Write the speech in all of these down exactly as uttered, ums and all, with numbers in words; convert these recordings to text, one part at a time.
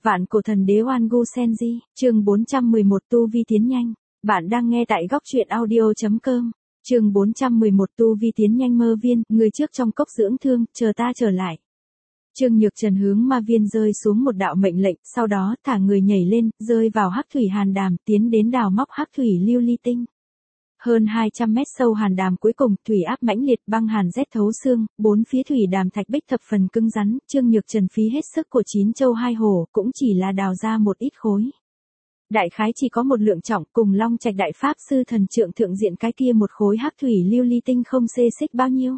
Vạn cổ thần đế Oan Gu Senji, chương bốn trăm mười một tu vi tiến nhanh. Bạn đang nghe tại góc truyện audio chấm com. Chương bốn trăm mười một tu vi tiến nhanh mơ viên, người trước trong cốc dưỡng thương, chờ ta trở lại. Trương Nhược Trần hướng ma viên rơi xuống một đạo mệnh lệnh, sau đó thả người nhảy lên, rơi vào hắc thủy hàn đàm, tiến đến đào móc hắc thủy lưu ly tinh. Hơn hai trăm mét sâu hàn đàm cuối cùng, thủy áp mãnh liệt, băng hàn rét thấu xương, bốn phía thủy đàm thạch bích thập phần cứng rắn, Trương Nhược Trần phí hết sức của chín châu hai hổ, cũng chỉ là đào ra một ít khối. Đại khái chỉ có một lượng trọng, cùng Long Trạch đại pháp sư thần trượng thượng diện cái kia một khối hắc thủy lưu ly tinh không xê xích bao nhiêu.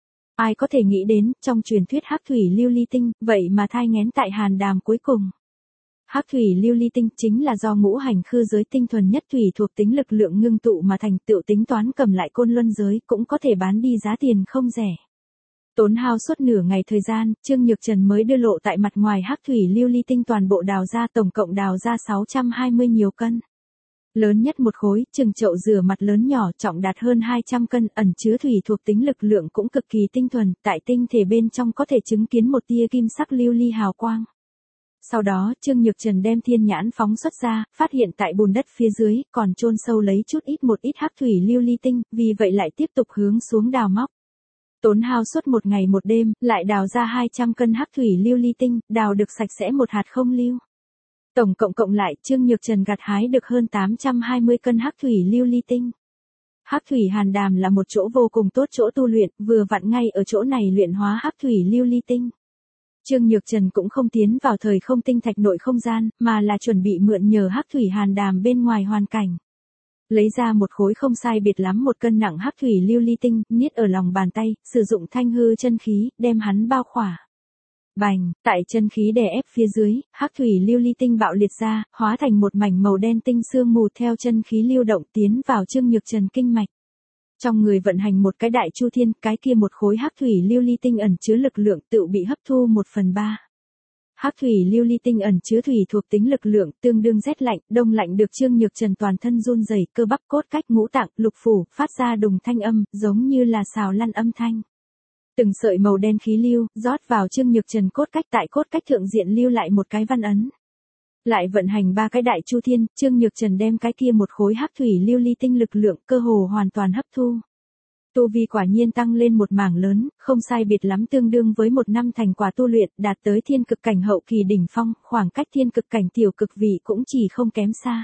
Ai có thể nghĩ đến, trong truyền thuyết hắc thủy lưu ly tinh, vậy mà thai nghén tại hàn đàm cuối cùng. Hắc thủy lưu ly tinh chính là do ngũ hành khư giới tinh thuần nhất thủy thuộc tính lực lượng ngưng tụ mà thành, tựu tính toán cầm lại côn luân giới, cũng có thể bán đi giá tiền không rẻ. Tốn hao suốt nửa ngày thời gian, Trương Nhược Trần mới đưa lộ tại mặt ngoài hắc thủy lưu ly tinh toàn bộ đào ra, tổng cộng đào ra sáu trăm hai mươi nhiều cân. Lớn nhất một khối, chừng chậu rửa mặt lớn nhỏ, trọng đạt hơn hai trăm cân, ẩn chứa thủy thuộc tính lực lượng cũng cực kỳ tinh thuần, tại tinh thể bên trong có thể chứng kiến một tia kim sắc lưu ly hào quang. Sau đó, Trương Nhược Trần đem thiên nhãn phóng xuất ra, phát hiện tại bùn đất phía dưới, còn chôn sâu lấy chút ít một ít hắc thủy lưu ly tinh, vì vậy lại tiếp tục hướng xuống đào móc. Tốn hao suốt một ngày một đêm, lại đào ra hai trăm cân hắc thủy lưu ly tinh, đào được sạch sẽ một hạt không lưu. Tổng cộng cộng lại, Trương Nhược Trần gặt hái được hơn tám trăm hai mươi cân hắc thủy lưu ly tinh. Hắc thủy hàn đàm là một chỗ vô cùng tốt chỗ tu luyện, vừa vặn ngay ở chỗ này luyện hóa hắc thủy lưu ly tinh. Trương Nhược Trần cũng không tiến vào thời không tinh thạch nội không gian, mà là chuẩn bị mượn nhờ hắc thủy hàn đàm bên ngoài hoàn cảnh. Lấy ra một khối không sai biệt lắm một cân nặng hắc thủy lưu ly tinh, niết ở lòng bàn tay, sử dụng thanh hư chân khí, đem hắn bao khỏa. Bành, tại chân khí đè ép phía dưới, hắc thủy lưu ly tinh bạo liệt ra, hóa thành một mảnh màu đen tinh sương mù theo chân khí lưu động tiến vào Trương Nhược Trần kinh mạch. Trong người vận hành một cái đại chu thiên, cái kia một khối hắc thủy lưu ly tinh ẩn chứa lực lượng tự bị hấp thu một phần ba. Hắc thủy lưu ly tinh ẩn chứa thủy thuộc tính lực lượng, tương đương rét lạnh, đông lạnh được Trương Nhược Trần toàn thân run rẩy, cơ bắp cốt cách ngũ tạng, lục phủ, phát ra đùng thanh âm, giống như là xào lăn âm thanh. Từng sợi màu đen khí lưu, rót vào Trương Nhược Trần cốt cách, tại cốt cách thượng diện lưu lại một cái văn ấn. Lại vận hành ba cái đại chu thiên, Trương Nhược Trần đem cái kia một khối hắc thủy lưu ly tinh lực lượng cơ hồ hoàn toàn hấp thu. Tu vi quả nhiên tăng lên một mảng lớn, không sai biệt lắm tương đương với một năm thành quả tu luyện, đạt tới thiên cực cảnh hậu kỳ đỉnh phong, khoảng cách thiên cực cảnh tiểu cực vị cũng chỉ không kém xa.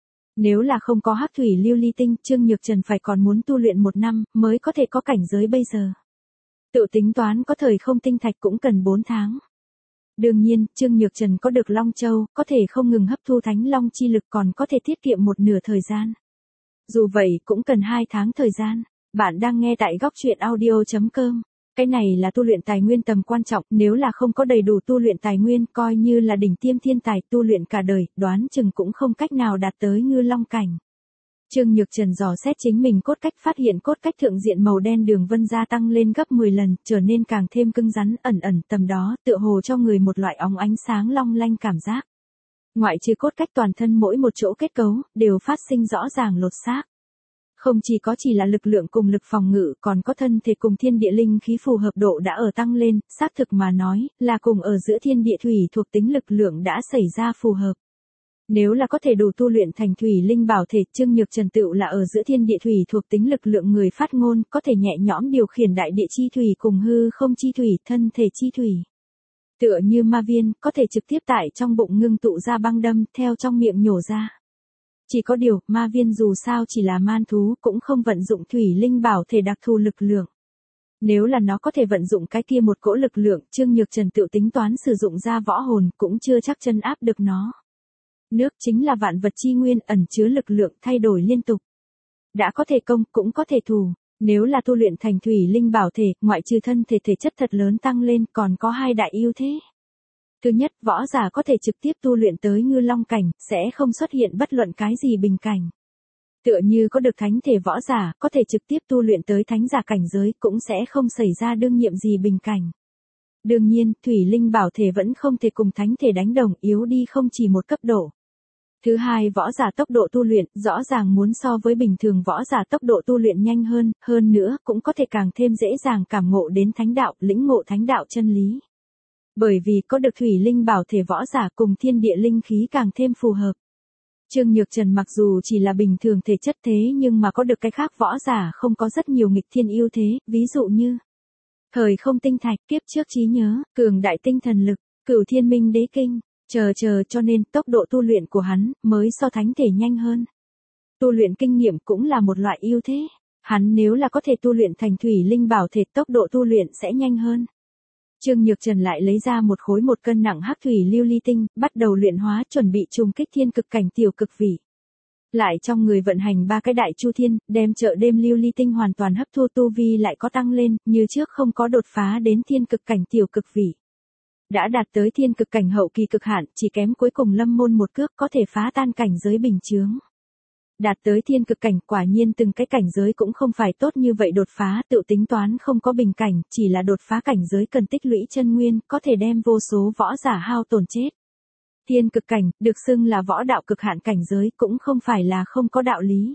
Nếu là không có hắc thủy lưu ly tinh, Trương Nhược Trần phải còn muốn tu luyện một năm, mới có thể có cảnh giới bây giờ. Tự tính toán có thời không tinh thạch cũng cần bốn tháng. Đương nhiên, Trương Nhược Trần có được Long Châu, có thể không ngừng hấp thu Thánh Long chi lực, còn có thể tiết kiệm một nửa thời gian. Dù vậy cũng cần hai tháng thời gian. Bạn đang nghe tại góc truyện audio chấm com. Cái này là tu luyện tài nguyên tầm quan trọng, nếu là không có đầy đủ tu luyện tài nguyên, coi như là đỉnh tiêm thiên tài tu luyện cả đời, đoán chừng cũng không cách nào đạt tới ngư long cảnh. Trương Nhược Trần dò xét chính mình cốt cách, phát hiện cốt cách thượng diện màu đen đường vân gia tăng lên gấp mười lần, trở nên càng thêm cứng rắn, ẩn ẩn tầm đó, tựa hồ cho người một loại óng ánh sáng long lanh cảm giác. Ngoại trừ cốt cách, toàn thân mỗi một chỗ kết cấu, đều phát sinh rõ ràng lột xác. Không chỉ có chỉ là lực lượng cùng lực phòng ngự, còn có thân thể cùng thiên địa linh khí phù hợp độ đã ở tăng lên, xác thực mà nói, là cùng ở giữa thiên địa thủy thuộc tính lực lượng đã xảy ra phù hợp. Nếu là có thể đủ tu luyện thành thủy linh bảo thể, Trương Nhược Trần tựu là ở giữa thiên địa thủy thuộc tính lực lượng người phát ngôn, có thể nhẹ nhõm điều khiển đại địa chi thủy cùng hư không chi thủy, thân thể chi thủy. Tựa như ma viên, có thể trực tiếp tại trong bụng ngưng tụ ra băng đâm, theo trong miệng nhổ ra. Chỉ có điều, ma viên dù sao chỉ là man thú, cũng không vận dụng thủy linh bảo thể đặc thù lực lượng. Nếu là nó có thể vận dụng cái kia một cỗ lực lượng, Trương Nhược Trần tự tính toán sử dụng ra võ hồn, cũng chưa chắc chân áp được nó. Nước chính là vạn vật chi nguyên, ẩn chứa lực lượng thay đổi liên tục. Đã có thể công, cũng có thể thủ. Nếu là tu luyện thành thủy linh bảo thể, ngoại trừ thân thể thể chất thật lớn tăng lên, còn có hai đại ưu thế. Thứ nhất, võ giả có thể trực tiếp tu luyện tới ngư long cảnh, sẽ không xuất hiện bất luận cái gì bình cảnh. Tựa như có được thánh thể võ giả, có thể trực tiếp tu luyện tới thánh giả cảnh giới, cũng sẽ không xảy ra đương nhiệm gì bình cảnh. Đương nhiên, thủy linh bảo thể vẫn không thể cùng thánh thể đánh đồng, yếu đi không chỉ một cấp độ. Thứ hai, võ giả tốc độ tu luyện, rõ ràng muốn so với bình thường võ giả tốc độ tu luyện nhanh hơn, hơn nữa, cũng có thể càng thêm dễ dàng cảm ngộ đến thánh đạo, lĩnh ngộ thánh đạo chân lý. Bởi vì có được thủy linh bảo thể võ giả cùng thiên địa linh khí càng thêm phù hợp. Trương Nhược Trần mặc dù chỉ là bình thường thể chất thế nhưng mà có được cái khác võ giả không có rất nhiều nghịch thiên ưu thế, ví dụ như thời không tinh thạch, kiếp trước trí nhớ, cường đại tinh thần lực, cửu thiên minh đế kinh, chờ chờ cho nên tốc độ tu luyện của hắn mới so thánh thể nhanh hơn. Tu luyện kinh nghiệm cũng là một loại ưu thế, hắn nếu là có thể tu luyện thành thủy linh bảo thể tốc độ tu luyện sẽ nhanh hơn. Trương Nhược Trần lại lấy ra một khối một cân nặng hắc thủy lưu ly tinh, bắt đầu luyện hóa chuẩn bị trùng kích thiên cực cảnh tiểu cực vị. Lại trong người vận hành ba cái đại chu thiên, đem chợ đêm lưu ly tinh hoàn toàn hấp thu tu vi lại có tăng lên, như trước không có đột phá đến thiên cực cảnh tiểu cực vị. Đã đạt tới thiên cực cảnh hậu kỳ cực hạn, chỉ kém cuối cùng lâm môn một cước có thể phá tan cảnh giới bình chướng. Đạt tới thiên cực cảnh quả nhiên từng cái cảnh giới cũng không phải tốt như vậy đột phá, tự tính toán không có bình cảnh, chỉ là đột phá cảnh giới cần tích lũy chân nguyên, có thể đem vô số võ giả hao tổn chết. Thiên cực cảnh, được xưng là võ đạo cực hạn cảnh giới cũng không phải là không có đạo lý.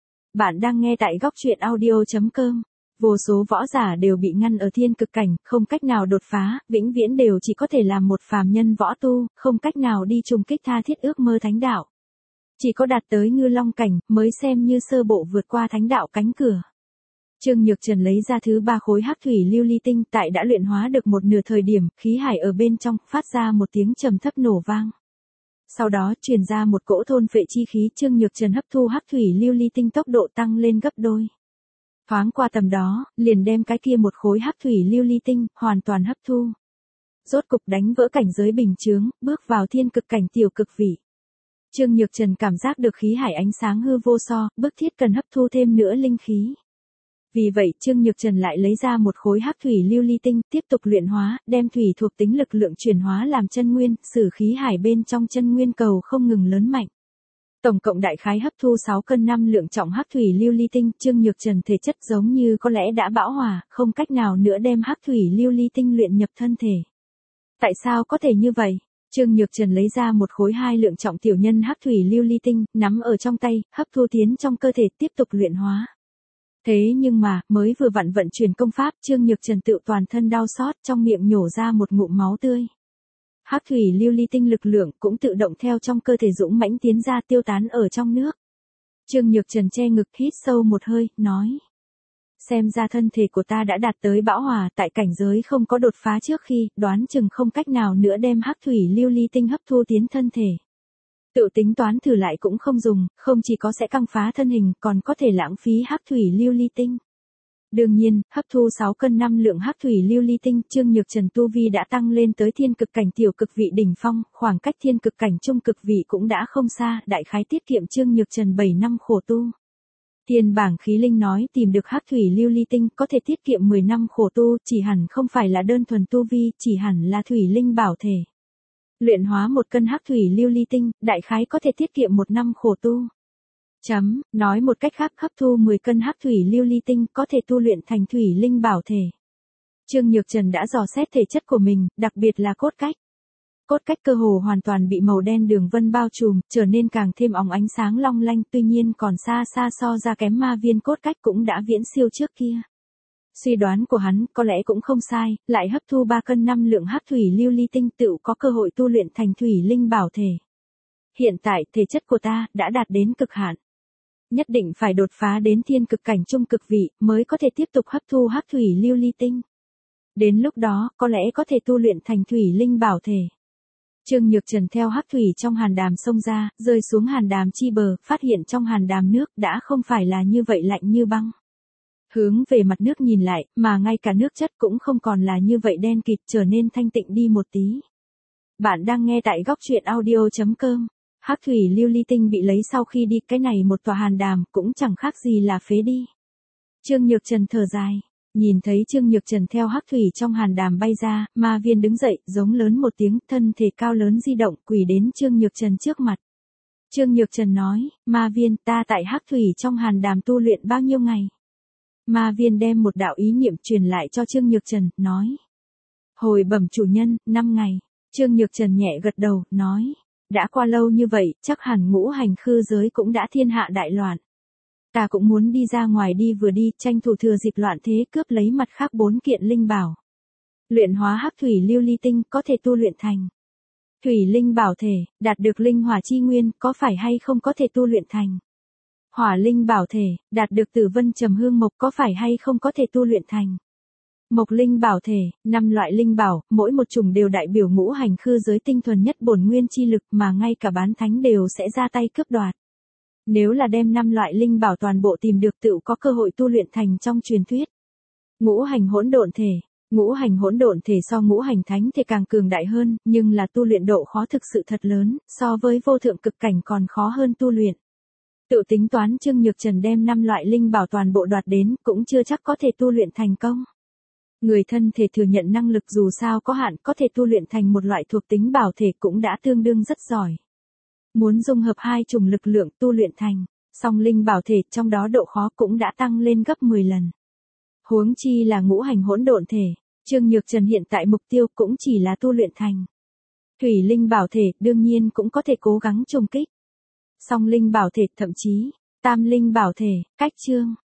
Bạn đang nghe tại góc truyện audio chấm com. Vô số võ giả đều bị ngăn ở thiên cực cảnh, không cách nào đột phá, vĩnh viễn đều chỉ có thể làm một phàm nhân võ tu, không cách nào đi trùng kích tha thiết ước mơ thánh đạo. Chỉ có đạt tới ngư long cảnh, mới xem như sơ bộ vượt qua thánh đạo cánh cửa. Trương Nhược Trần lấy ra thứ ba khối hắc thủy lưu ly tinh, tại đã luyện hóa được một nửa thời điểm, khí hải ở bên trong, phát ra một tiếng trầm thấp nổ vang. Sau đó, truyền ra một cỗ thôn phệ chi khí, Trương Nhược Trần hấp thu hắc thủy lưu ly tinh tốc độ tăng lên gấp đôi. Thoáng qua tầm đó, liền đem cái kia một khối hắc thủy lưu ly tinh, hoàn toàn hấp thu. Rốt cục đánh vỡ cảnh giới bình chướng, bước vào thiên cực cảnh tiểu cực vị. Trương Nhược Trần cảm giác được khí hải ánh sáng hư vô so, bức thiết cần hấp thu thêm nữa linh khí. Vì vậy, Trương Nhược Trần lại lấy ra một khối hắc thủy lưu ly tinh, tiếp tục luyện hóa, đem thủy thuộc tính lực lượng chuyển hóa làm chân nguyên, sử khí hải bên trong chân nguyên cầu không ngừng lớn mạnh. Tổng cộng đại khái hấp thu sáu cân năm lượng trọng hắc thủy lưu ly tinh, Trương Nhược Trần thể chất giống như có lẽ đã bão hòa, không cách nào nữa đem hắc thủy lưu ly tinh luyện nhập thân thể. Tại sao có thể như vậy? Trương Nhược Trần lấy ra một khối hai lượng trọng tiểu nhân hắc thủy lưu ly tinh, nắm ở trong tay, hấp thu tiến trong cơ thể tiếp tục luyện hóa. Thế nhưng mà, mới vừa vặn vận chuyển công pháp, Trương Nhược Trần tự toàn thân đau xót, trong miệng nhổ ra một ngụm máu tươi. Hắc thủy lưu ly tinh lực lượng cũng tự động theo trong cơ thể dũng mãnh tiến ra tiêu tán ở trong nước. Trương Nhược Trần che ngực hít sâu một hơi, nói. Xem ra thân thể của ta đã đạt tới bão hòa, tại cảnh giới không có đột phá trước khi, đoán chừng không cách nào nữa đem hắc thủy lưu ly tinh hấp thu tiến thân thể. Tự tính toán thử lại cũng không dùng, không chỉ có sẽ căng phá thân hình, còn có thể lãng phí hắc thủy lưu ly tinh. Đương nhiên, hấp thu sáu cân năm lượng hắc thủy lưu ly tinh, Trương Nhược Trần tu vi đã tăng lên tới thiên cực cảnh tiểu cực vị đỉnh phong, khoảng cách thiên cực cảnh trung cực vị cũng đã không xa, đại khái tiết kiệm Trương Nhược Trần bảy năm khổ tu. Thiên bảng khí linh nói tìm được hắc thủy lưu ly tinh có thể tiết kiệm mười năm khổ tu, chỉ hẳn không phải là đơn thuần tu vi, chỉ hẳn là thủy linh bảo thể. Luyện hóa một cân hắc thủy lưu ly tinh, đại khái có thể tiết kiệm một năm khổ tu. Chấm, nói một cách khác hấp thu mười cân hắc thủy lưu ly tinh có thể tu luyện thành thủy linh bảo thể. Trương Nhược Trần đã dò xét thể chất của mình, đặc biệt là cốt cách. Cốt cách cơ hồ hoàn toàn bị màu đen đường vân bao trùm, trở nên càng thêm óng ánh sáng long lanh, tuy nhiên còn xa xa so ra kém ma viên cốt cách cũng đã viễn siêu trước kia. Suy đoán của hắn có lẽ cũng không sai, lại hấp thu ba cân năm lượng hắc thủy lưu ly tinh tự có cơ hội tu luyện thành thủy linh bảo thể. Hiện tại thể chất của ta đã đạt đến cực hạn. Nhất định phải đột phá đến thiên cực cảnh trung cực vị mới có thể tiếp tục hấp thu hắc thủy lưu ly tinh. Đến lúc đó có lẽ có thể tu luyện thành thủy linh bảo thể. Trương Nhược Trần theo hắc thủy trong hàn đàm xông ra, rơi xuống hàn đàm chi bờ, phát hiện trong hàn đàm nước đã không phải là như vậy lạnh như băng. Hướng về mặt nước nhìn lại, mà ngay cả nước chất cũng không còn là như vậy đen kịt, trở nên thanh tịnh đi một tí. Bạn đang nghe tại góc truyện audio chấm com. Hắc thủy lưu ly tinh bị lấy sau khi đi, cái này một tòa hàn đàm cũng chẳng khác gì là phế đi. Trương Nhược Trần thở dài. Nhìn thấy Trương Nhược Trần theo hắc thủy trong hàn đàm bay ra, ma viên đứng dậy, giống lớn một tiếng, thân thể cao lớn di động, quỳ đến Trương Nhược Trần trước mặt. Trương Nhược Trần nói, ma viên, ta tại hắc thủy trong hàn đàm tu luyện bao nhiêu ngày? Ma viên đem một đạo ý niệm truyền lại cho Trương Nhược Trần, nói. Hồi bẩm chủ nhân, năm ngày. Trương Nhược Trần nhẹ gật đầu, nói. Đã qua lâu như vậy, chắc hẳn ngũ hành khư giới cũng đã thiên hạ đại loạn. Ta cũng muốn đi ra ngoài đi vừa đi, tranh thủ thừa dịp loạn thế cướp lấy mặt khác bốn kiện linh bảo. Luyện hóa hắc thủy lưu ly tinh có thể tu luyện thành. Thủy linh bảo thể, đạt được linh hỏa chi nguyên, có phải hay không có thể tu luyện thành. Hỏa linh bảo thể, đạt được tử vân trầm hương mộc có phải hay không có thể tu luyện thành. Mộc linh bảo thể, năm loại linh bảo, mỗi một chủng đều đại biểu ngũ hành khư giới tinh thuần nhất bổn nguyên chi lực mà ngay cả bán thánh đều sẽ ra tay cướp đoạt. Nếu là đem năm loại linh bảo toàn bộ tìm được tựu có cơ hội tu luyện thành trong truyền thuyết. Ngũ hành hỗn độn thể, ngũ hành hỗn độn thể so ngũ hành thánh thể càng cường đại hơn, nhưng là tu luyện độ khó thực sự thật lớn, so với vô thượng cực cảnh còn khó hơn tu luyện. Tự tính toán Trương Nhược Trần đem năm loại linh bảo toàn bộ đoạt đến, cũng chưa chắc có thể tu luyện thành công. Người thân thể thừa nhận năng lực dù sao có hạn, có thể tu luyện thành một loại thuộc tính bảo thể cũng đã tương đương rất giỏi. Muốn dung hợp hai chủng lực lượng tu luyện thành, song linh bảo thể trong đó độ khó cũng đã tăng lên gấp mười lần. Huống chi là ngũ hành hỗn độn thể, Trương Nhược Trần hiện tại mục tiêu cũng chỉ là tu luyện thành. Thủy linh bảo thể đương nhiên cũng có thể cố gắng trùng kích. Song linh bảo thể thậm chí, tam linh bảo thể, cách chương,